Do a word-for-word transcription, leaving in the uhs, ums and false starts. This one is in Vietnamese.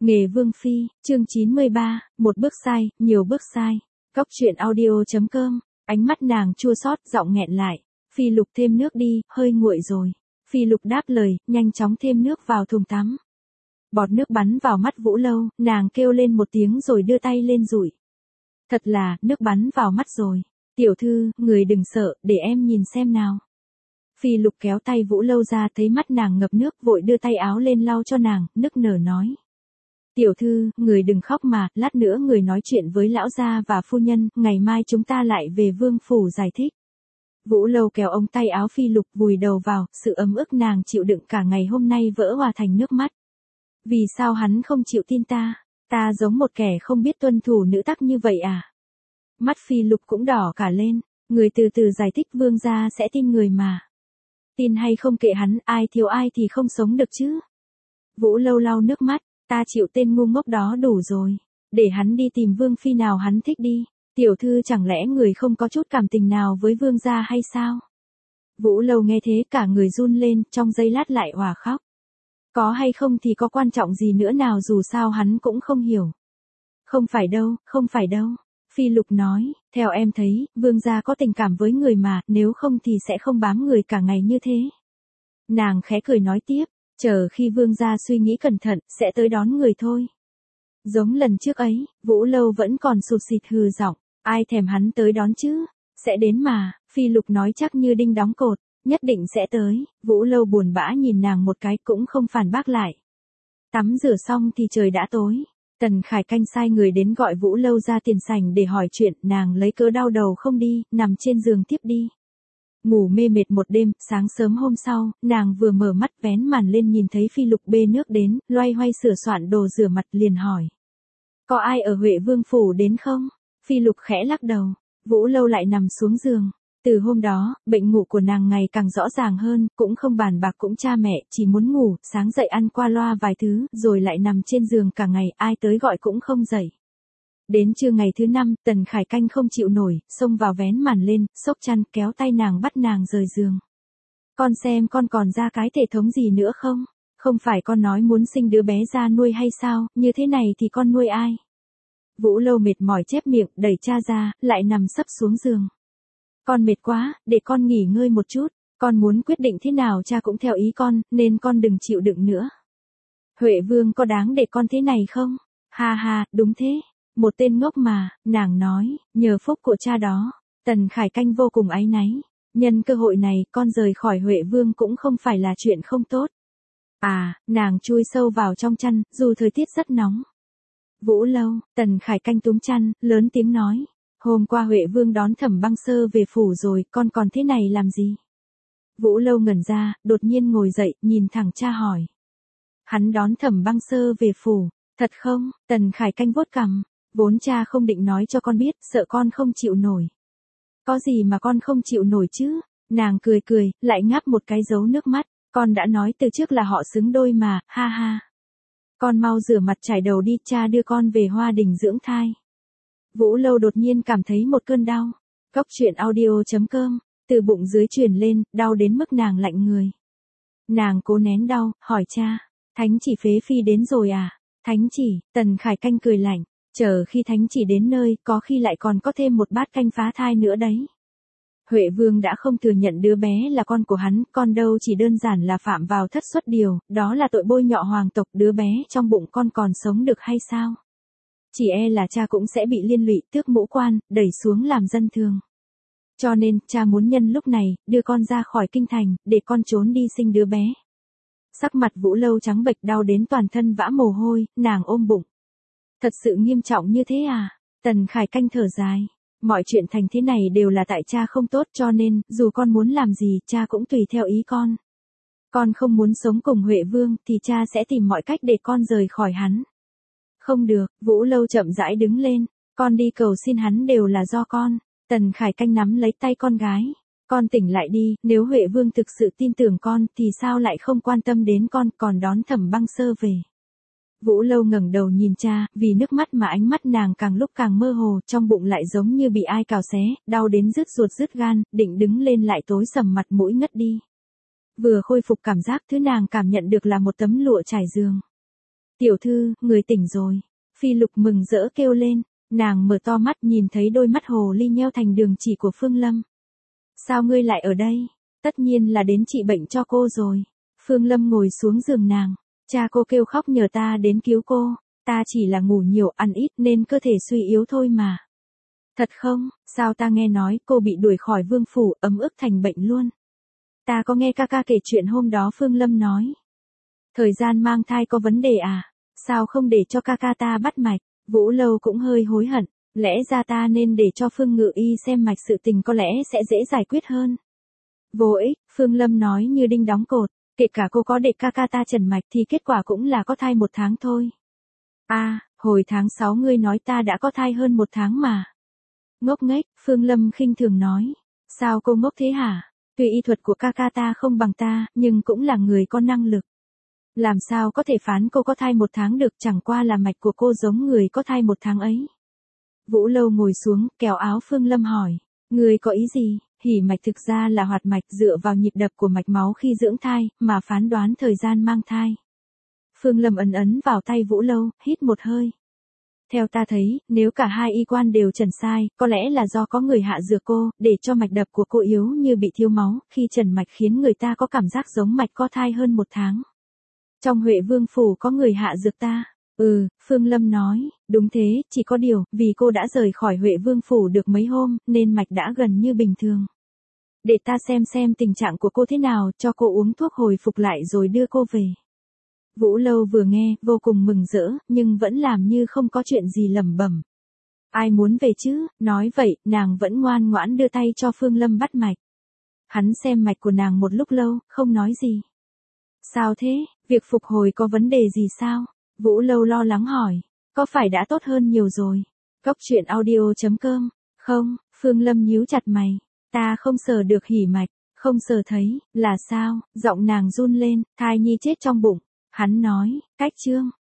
Nghề Vương Phi, chương chín mươi ba, một bước sai, nhiều bước sai. Cốc truyện audio.com, ánh mắt nàng chua xót, giọng nghẹn lại. Phi Lục thêm nước đi, hơi nguội rồi. Phi Lục đáp lời, nhanh chóng thêm nước vào thùng tắm. Bọt nước bắn vào mắt Vũ Lâu, nàng kêu lên một tiếng rồi đưa tay lên dụi. Thật là, nước bắn vào mắt rồi. Tiểu thư, người đừng sợ, để em nhìn xem nào. Phi Lục kéo tay Vũ Lâu ra, thấy mắt nàng ngập nước, vội đưa tay áo lên lau cho nàng, nức nở nói. Tiểu thư, người đừng khóc mà, lát nữa người nói chuyện với lão gia và phu nhân, ngày mai chúng ta lại về vương phủ giải thích. Vũ Lâu kéo ống tay áo Phi Lục vùi đầu vào, sự ấm ức nàng chịu đựng cả ngày hôm nay vỡ hòa thành nước mắt. Vì sao hắn không chịu tin ta? Ta giống một kẻ không biết tuân thủ nữ tắc như vậy à? Mắt Phi Lục cũng đỏ cả lên, người từ từ giải thích vương gia sẽ tin người mà. Tin hay không kệ hắn, ai thiếu ai thì không sống được chứ. Vũ Lâu lau nước mắt. Ta chịu tên ngu ngốc đó đủ rồi. Để hắn đi tìm vương phi nào hắn thích đi. Tiểu thư chẳng lẽ người không có chút cảm tình nào với vương gia hay sao? Vũ Lâu nghe thế cả người run lên, trong giây lát lại òa khóc. Có hay không thì có quan trọng gì nữa nào, dù sao hắn cũng không hiểu. Không phải đâu, không phải đâu. Phi Lục nói, theo em thấy, vương gia có tình cảm với người mà, nếu không thì sẽ không bám người cả ngày như thế. Nàng khẽ cười nói tiếp. Chờ khi vương gia suy nghĩ cẩn thận, sẽ tới đón người thôi. Giống lần trước ấy, Vũ Lâu vẫn còn sụt sịt hừ giọng, ai thèm hắn tới đón chứ, sẽ đến mà, Phi Lục nói chắc như đinh đóng cột, nhất định sẽ tới. Vũ Lâu buồn bã nhìn nàng một cái cũng không phản bác lại. Tắm rửa xong thì trời đã tối, Tần Khải Canh sai người đến gọi Vũ Lâu ra tiền sảnh để hỏi chuyện, nàng lấy cớ đau đầu không đi, nằm trên giường tiếp đi. Ngủ mê mệt một đêm, sáng sớm hôm sau, nàng vừa mở mắt vén màn lên nhìn thấy Phi Lục bê nước đến, loay hoay sửa soạn đồ rửa mặt liền hỏi. Có ai ở Huệ Vương Phủ đến không? Phi Lục khẽ lắc đầu, Vũ Lâu lại nằm xuống giường. Từ hôm đó, bệnh ngủ của nàng ngày càng rõ ràng hơn, cũng không bàn bạc cũng cha mẹ, chỉ muốn ngủ, sáng dậy ăn qua loa vài thứ, rồi lại nằm trên giường cả ngày, ai tới gọi cũng không dậy. Đến trưa ngày thứ năm, Tần Khải Canh không chịu nổi, xông vào vén màn lên, xốc chăn, kéo tay nàng bắt nàng rời giường. Con xem con còn ra cái thể thống gì nữa không? Không phải con nói muốn sinh đứa bé ra nuôi hay sao, như thế này thì con nuôi ai? Vũ Lâu mệt mỏi chép miệng, đẩy cha ra, lại nằm sấp xuống giường. Con mệt quá, để con nghỉ ngơi một chút, con muốn quyết định thế nào cha cũng theo ý con, nên con đừng chịu đựng nữa. Huệ Vương có đáng để con thế này không? Ha ha, đúng thế. Một tên ngốc mà, nàng nói, nhờ phúc của cha đó. Tần Khải Canh vô cùng áy náy. Nhân cơ hội này, con rời khỏi Huệ Vương cũng không phải là chuyện không tốt. À, nàng chui sâu vào trong chăn, dù thời tiết rất nóng. Vũ Lâu, Tần Khải Canh túm chăn, lớn tiếng nói. Hôm qua Huệ Vương đón Thẩm Băng Sơ về phủ rồi, con còn thế này làm gì? Vũ Lâu ngẩn ra, đột nhiên ngồi dậy, nhìn thẳng cha hỏi. Hắn đón Thẩm Băng Sơ về phủ, thật không? Tần Khải Canh vuốt cằm. Vốn cha không định nói cho con biết, sợ con không chịu nổi. Có gì mà con không chịu nổi chứ? Nàng cười cười, lại ngáp một cái dấu nước mắt. Con đã nói từ trước là họ xứng đôi mà, ha ha. Con mau rửa mặt chải đầu đi, cha đưa con về Hoa Đình dưỡng thai. Vũ Lâu đột nhiên cảm thấy một cơn đau. Cốc truyện audio.com, từ bụng dưới truyền lên, đau đến mức nàng lạnh người. Nàng cố nén đau, hỏi cha, Thánh Chỉ phế phi đến rồi à? Thánh Chỉ, Tần Khải Canh cười lạnh. Chờ khi Thánh Chỉ đến nơi, có khi lại còn có thêm một bát canh phá thai nữa đấy. Huệ Vương đã không thừa nhận đứa bé là con của hắn, con đâu chỉ đơn giản là phạm vào thất xuất điều, đó là tội bôi nhọ hoàng tộc, đứa bé trong bụng con còn sống được hay sao? Chỉ e là cha cũng sẽ bị liên lụy, tước mũ quan, đẩy xuống làm dân thường. Cho nên, cha muốn nhân lúc này, đưa con ra khỏi kinh thành, để con trốn đi sinh đứa bé. Sắc mặt Vũ Lâu trắng bệch, đau đến toàn thân vã mồ hôi, nàng ôm bụng. Thật sự nghiêm trọng như thế à? Tần Khải Canh thở dài. Mọi chuyện thành thế này đều là tại cha không tốt, cho nên, dù con muốn làm gì, cha cũng tùy theo ý con. Con không muốn sống cùng Huệ Vương, thì cha sẽ tìm mọi cách để con rời khỏi hắn. Không được, Vũ Lâu chậm rãi đứng lên. Con đi cầu xin hắn đều là do con. Tần Khải Canh nắm lấy tay con gái. Con tỉnh lại đi, nếu Huệ Vương thực sự tin tưởng con, thì sao lại không quan tâm đến con, còn đón Thẩm Băng Sơ về. Vũ Lâu ngẩng đầu nhìn cha, vì nước mắt mà ánh mắt nàng càng lúc càng mơ hồ, trong bụng lại giống như bị ai cào xé, đau đến rứt ruột rứt gan, định đứng lên lại tối sầm mặt mũi ngất đi. Vừa khôi phục cảm giác, thứ nàng cảm nhận được là một tấm lụa trải giường. Tiểu thư, người tỉnh rồi. Phi Lục mừng rỡ kêu lên, nàng mở to mắt nhìn thấy đôi mắt hồ ly nheo thành đường chỉ của Phương Lâm. Sao ngươi lại ở đây? Tất nhiên là đến trị bệnh cho cô rồi. Phương Lâm ngồi xuống giường nàng, cha cô kêu khóc nhờ ta đến cứu cô, ta chỉ là ngủ nhiều ăn ít nên cơ thể suy yếu thôi mà. Thật không, sao ta nghe nói cô bị đuổi khỏi vương phủ ấm ức thành bệnh luôn. Ta có nghe ca ca kể chuyện hôm đó Phương Lâm nói. Thời gian mang thai có vấn đề à, sao không để cho ca ca ta bắt mạch, Vũ Lâu cũng hơi hối hận, lẽ ra ta nên để cho Phương Ngự Y xem mạch sự tình có lẽ sẽ dễ giải quyết hơn. Vô ích, Phương Lâm nói như đinh đóng cột, kể cả cô có để ca ca ta trần mạch thì kết quả cũng là có thai một tháng thôi. À, hồi tháng sáu ngươi nói ta đã có thai hơn một tháng mà. Ngốc nghếch, Phương Lâm khinh thường nói. Sao cô ngốc thế hả? Tuy y thuật của ca ca ta không bằng ta, nhưng cũng là người có năng lực. Làm sao có thể phán cô có thai một tháng được, chẳng qua là mạch của cô giống người có thai một tháng ấy. Vũ Lâu ngồi xuống, kéo áo Phương Lâm hỏi. Người có ý gì? Hỉ mạch thực ra là hoạt mạch dựa vào nhịp đập của mạch máu khi dưỡng thai, mà phán đoán thời gian mang thai. Phương Lâm ấn ấn vào tay Vũ Lâu, hít một hơi. Theo ta thấy, nếu cả hai y quan đều trần sai, có lẽ là do có người hạ dược cô, để cho mạch đập của cô yếu như bị thiếu máu, khi trần mạch khiến người ta có cảm giác giống mạch có thai hơn một tháng. Trong Huệ Vương Phủ có người hạ dược ta. Ừ, Phương Lâm nói, đúng thế, chỉ có điều, vì cô đã rời khỏi Huệ Vương Phủ được mấy hôm, nên mạch đã gần như bình thường. Để ta xem xem tình trạng của cô thế nào, cho cô uống thuốc hồi phục lại rồi đưa cô về. Vũ Lâu vừa nghe, vô cùng mừng rỡ, nhưng vẫn làm như không có chuyện gì lẩm bẩm. Ai muốn về chứ, nói vậy, nàng vẫn ngoan ngoãn đưa tay cho Phương Lâm bắt mạch. Hắn xem mạch của nàng một lúc lâu, không nói gì. Sao thế, việc phục hồi có vấn đề gì sao? Vũ Lâu lo lắng hỏi, có phải đã tốt hơn nhiều rồi? Cốc truyện audio chấm com, không, Phương Lâm nhíu chặt mày, ta không sờ được hỉ mạch, không sờ thấy, là sao? Giọng nàng run lên, thai nhi chết trong bụng. Hắn nói, cách chương,